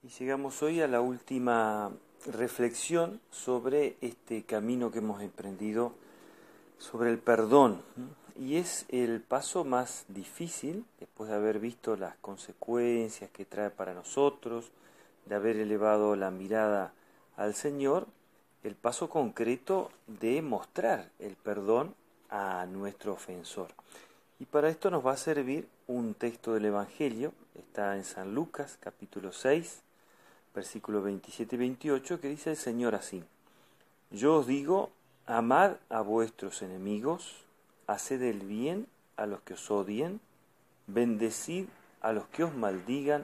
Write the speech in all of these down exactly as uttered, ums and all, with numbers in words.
Y llegamos hoy a la última reflexión sobre este camino que hemos emprendido sobre el perdón. Y es el paso más difícil, después de haber visto las consecuencias que trae para nosotros, de haber elevado la mirada al Señor, el paso concreto de mostrar el perdón a nuestro ofensor. Y para esto nos va a servir un texto del Evangelio, está en San Lucas, capítulo seis, versículos veintisiete y veintiocho, que dice el Señor así: Yo os digo, amad a vuestros enemigos, haced el bien a los que os odien, bendecid a los que os maldigan,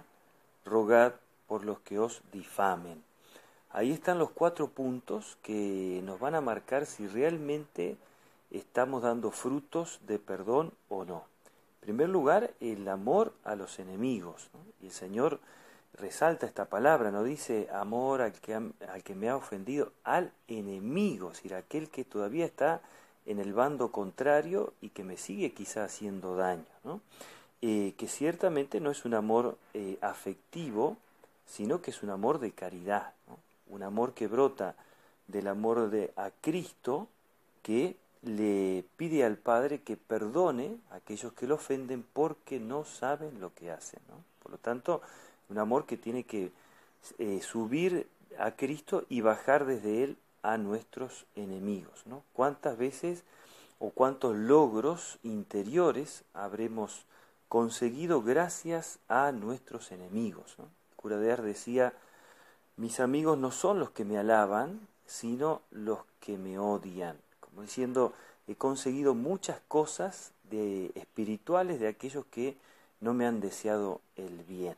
rogad por los que os difamen. Ahí están los cuatro puntos que nos van a marcar si realmente estamos dando frutos de perdón o no. En primer lugar, el amor a los enemigos, ¿no? Y el Señor resalta esta palabra, no dice amor al que, al que me ha ofendido, al enemigo, es decir, aquel que todavía está en el bando contrario y que me sigue quizá haciendo daño, ¿no? Eh, que ciertamente no es un amor eh, afectivo, sino que es un amor de caridad, ¿no? Un amor que brota del amor de a Cristo, que le pide al Padre que perdone a aquellos que lo ofenden porque no saben lo que hacen, ¿no? Por lo tanto, un amor que tiene que eh, subir a Cristo y bajar desde Él a nuestros enemigos, ¿no? ¿Cuántas veces o cuántos logros interiores habremos conseguido gracias a nuestros enemigos, ¿no? El cura de Ars decía: mis amigos no son los que me alaban, sino los que me odian. Como diciendo, he conseguido muchas cosas de, espirituales de aquellos que no me han deseado el bien.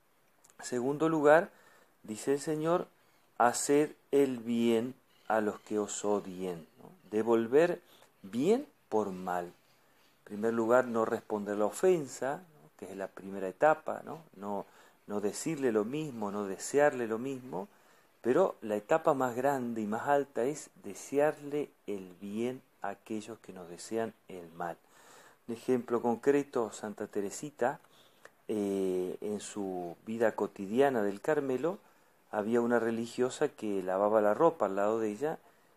Segundo lugar, dice el Señor, haced el bien a los que os odien, ¿no? Devolver bien por mal. En primer lugar, no responder la ofensa, ¿no? Que es la primera etapa, ¿no? No, no decirle lo mismo, no desearle lo mismo, pero la etapa más grande y más alta es desearle el bien a aquellos que nos desean el mal. Un ejemplo concreto, Santa Teresita, eh, en su vida cotidiana del Carmelo, había una religiosa que lavaba la ropa al lado de ella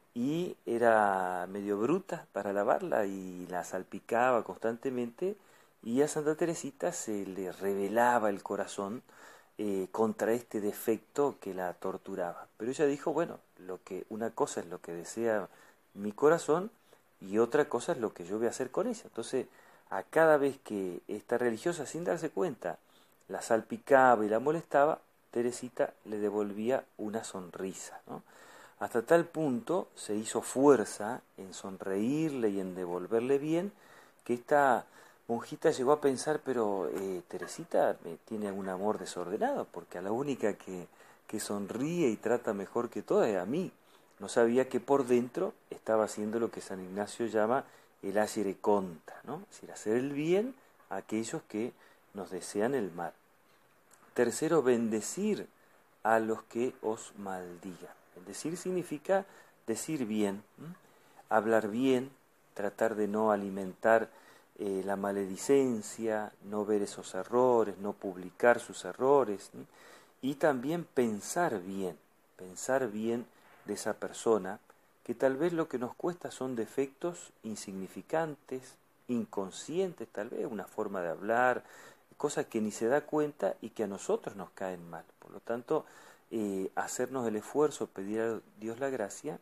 y era medio bruta para lavarla y la salpicaba constantemente, y a Santa Teresita se le revelaba el corazón eh, contra este defecto que la torturaba. Pero ella dijo, bueno, lo que una cosa es lo que desea mi corazón y otra cosa es lo que yo voy a hacer con ella. Entonces, a cada vez que esta religiosa, sin darse cuenta, la salpicaba y la molestaba, Teresita le devolvía una sonrisa, ¿no? Hasta tal punto se hizo fuerza en sonreírle y en devolverle bien, que esta monjita llegó a pensar, pero eh, Teresita eh, tiene un amor desordenado, porque a la única que, que sonríe y trata mejor que todas es a mí. No sabía que por dentro estaba haciendo lo que San Ignacio llama el agere contra, ¿no? Es decir, hacer el bien a aquellos que nos desean el mal. Tercero, bendecir a los que os maldigan. Bendecir significa decir bien, ¿m? Hablar bien, tratar de no alimentar eh, la maledicencia, no ver esos errores, no publicar sus errores, ¿m? Y también pensar bien, pensar bien de esa persona, que tal vez lo que nos cuesta son defectos insignificantes, inconscientes, tal vez una forma de hablar, cosas que ni se da cuenta y que a nosotros nos caen mal. Por lo tanto, eh, hacernos el esfuerzo, pedir a Dios la gracia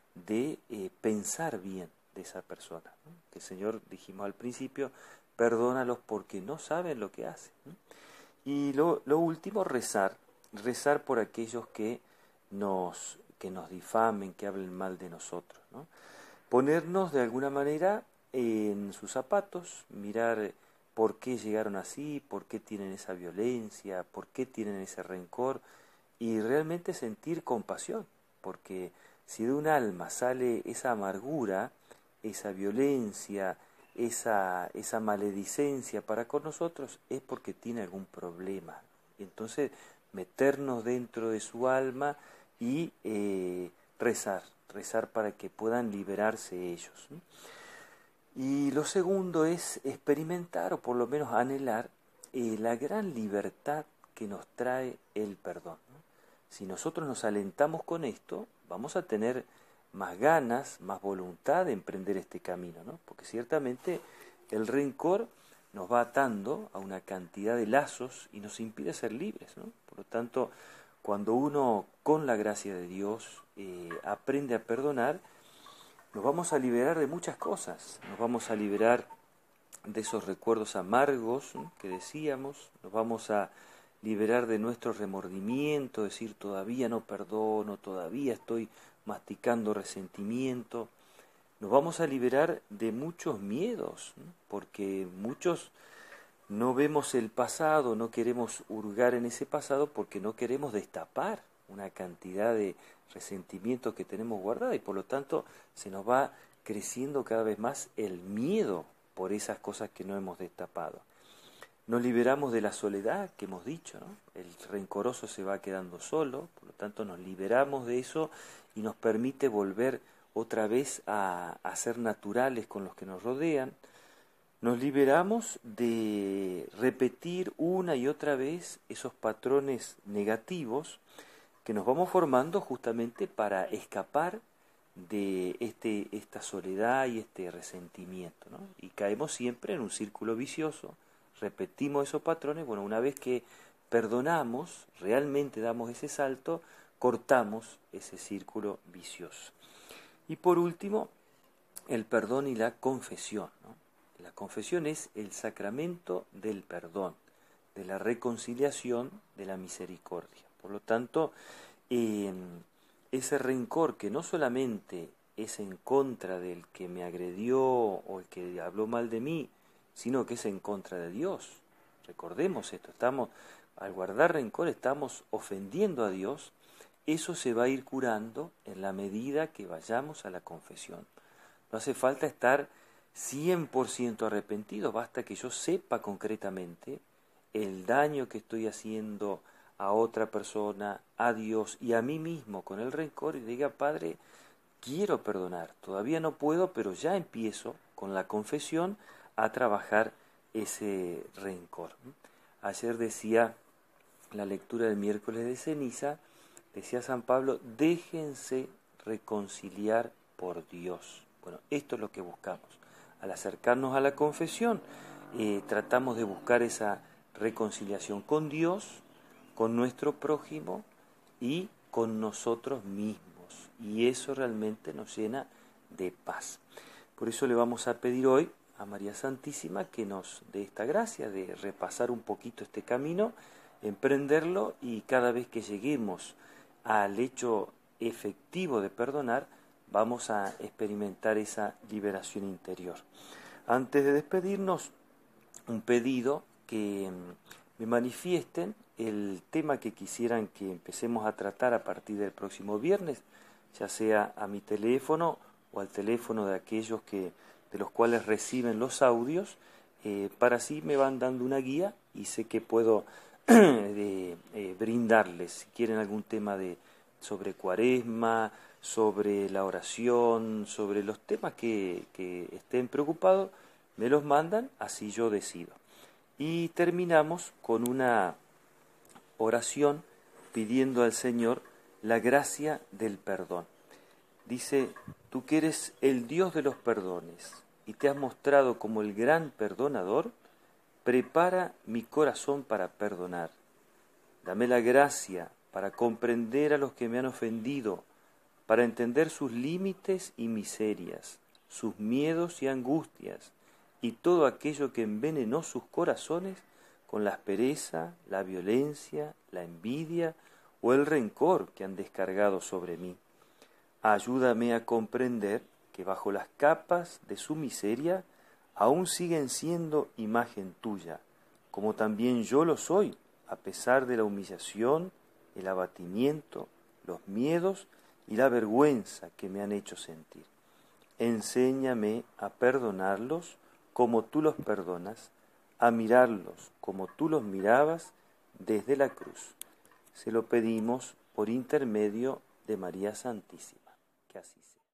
de eh, pensar bien de esa persona, ¿no? Que el Señor, dijimos al principio, perdónalos porque no saben lo que hacen, ¿no? Y lo, lo último, rezar, rezar por aquellos que nos, que nos difamen, que hablen mal de nosotros, ¿no? Ponernos de alguna manera en sus zapatos, mirar por qué llegaron así, por qué tienen esa violencia, por qué tienen ese rencor, y realmente sentir compasión, porque si de un alma sale esa amargura, esa violencia, esa, esa maledicencia para con nosotros, es porque tiene algún problema. Entonces, meternos dentro de su alma y eh, rezar, rezar para que puedan liberarse ellos, ¿no? Y lo segundo es experimentar, o por lo menos anhelar, eh, la gran libertad que nos trae el perdón, ¿no? Si nosotros nos alentamos con esto, vamos a tener más ganas, más voluntad de emprender este camino, ¿no? Porque ciertamente el rencor nos va atando a una cantidad de lazos y nos impide ser libres, ¿no? Por lo tanto, cuando uno, con la gracia de Dios, eh, aprende a perdonar, nos vamos a liberar de muchas cosas. Nos vamos a liberar de esos recuerdos amargos, ¿no?, que decíamos, nos vamos a liberar de nuestro remordimiento, decir todavía no perdono, todavía estoy masticando resentimiento. Nos vamos a liberar de muchos miedos, ¿no?, porque muchos no vemos el pasado, no queremos hurgar en ese pasado porque no queremos destapar una cantidad de resentimientos que tenemos guardada y por lo tanto se nos va creciendo cada vez más el miedo por esas cosas que no hemos destapado. Nos liberamos de la soledad que hemos dicho, ¿no? El rencoroso se va quedando solo, por lo tanto nos liberamos de eso y nos permite volver otra vez a, a ser naturales con los que nos rodean. Nos liberamos de repetir una y otra vez esos patrones negativos que nos vamos formando justamente para escapar de este, esta soledad y este resentimiento, ¿no? Y caemos siempre en un círculo vicioso, repetimos esos patrones. Bueno, una vez que perdonamos, realmente damos ese salto, cortamos ese círculo vicioso. Y por último, el perdón y la confesión, ¿no? La confesión es el sacramento del perdón, de la reconciliación, de la misericordia. Por lo tanto, eh, ese rencor que no solamente es en contra del que me agredió o el que habló mal de mí, sino que es en contra de Dios. Recordemos esto, estamos, al guardar rencor estamos ofendiendo a Dios. Eso se va a ir curando en la medida que vayamos a la confesión. No hace falta estar cien por ciento arrepentido, basta que yo sepa concretamente el daño que estoy haciendo a otra persona, a Dios y a mí mismo con el rencor y diga: Padre, quiero perdonar, todavía no puedo, pero ya empiezo con la confesión a trabajar ese rencor. Ayer decía la lectura del miércoles de ceniza, decía San Pablo: déjense reconciliar por Dios. Bueno, esto es lo que buscamos. Al acercarnos a la confesión, eh, tratamos de buscar esa reconciliación con Dios, con nuestro prójimo y con nosotros mismos. Y eso realmente nos llena de paz. Por eso le vamos a pedir hoy a María Santísima que nos dé esta gracia de repasar un poquito este camino, emprenderlo y cada vez que lleguemos al hecho efectivo de perdonar, vamos a experimentar esa liberación interior. Antes de despedirnos, un pedido que me manifiesten el tema que quisieran que empecemos a tratar a partir del próximo viernes, ya sea a mi teléfono o al teléfono de aquellos que, de los cuales reciben los audios, eh, para así me van dando una guía y sé que puedo eh, eh, brindarles, si quieren algún tema de sobre Cuaresma, sobre la oración, sobre los temas que, que estén preocupados, me los mandan, así yo decido. Y terminamos con una oración pidiendo al Señor la gracia del perdón. Dice: tú que eres el Dios de los perdones y te has mostrado como el gran perdonador, prepara mi corazón para perdonar. Dame la gracia para comprender a los que me han ofendido, para entender sus límites y miserias, sus miedos y angustias, y todo aquello que envenenó sus corazones con la aspereza, la violencia, la envidia o el rencor que han descargado sobre mí. Ayúdame a comprender que bajo las capas de su miseria aún siguen siendo imagen tuya, como también yo lo soy, a pesar de la humillación, el abatimiento, los miedos y la vergüenza que me han hecho sentir. Enséñame a perdonarlos como tú los perdonas, a mirarlos como tú los mirabas desde la cruz. Se lo pedimos por intermedio de María Santísima. Que así sea.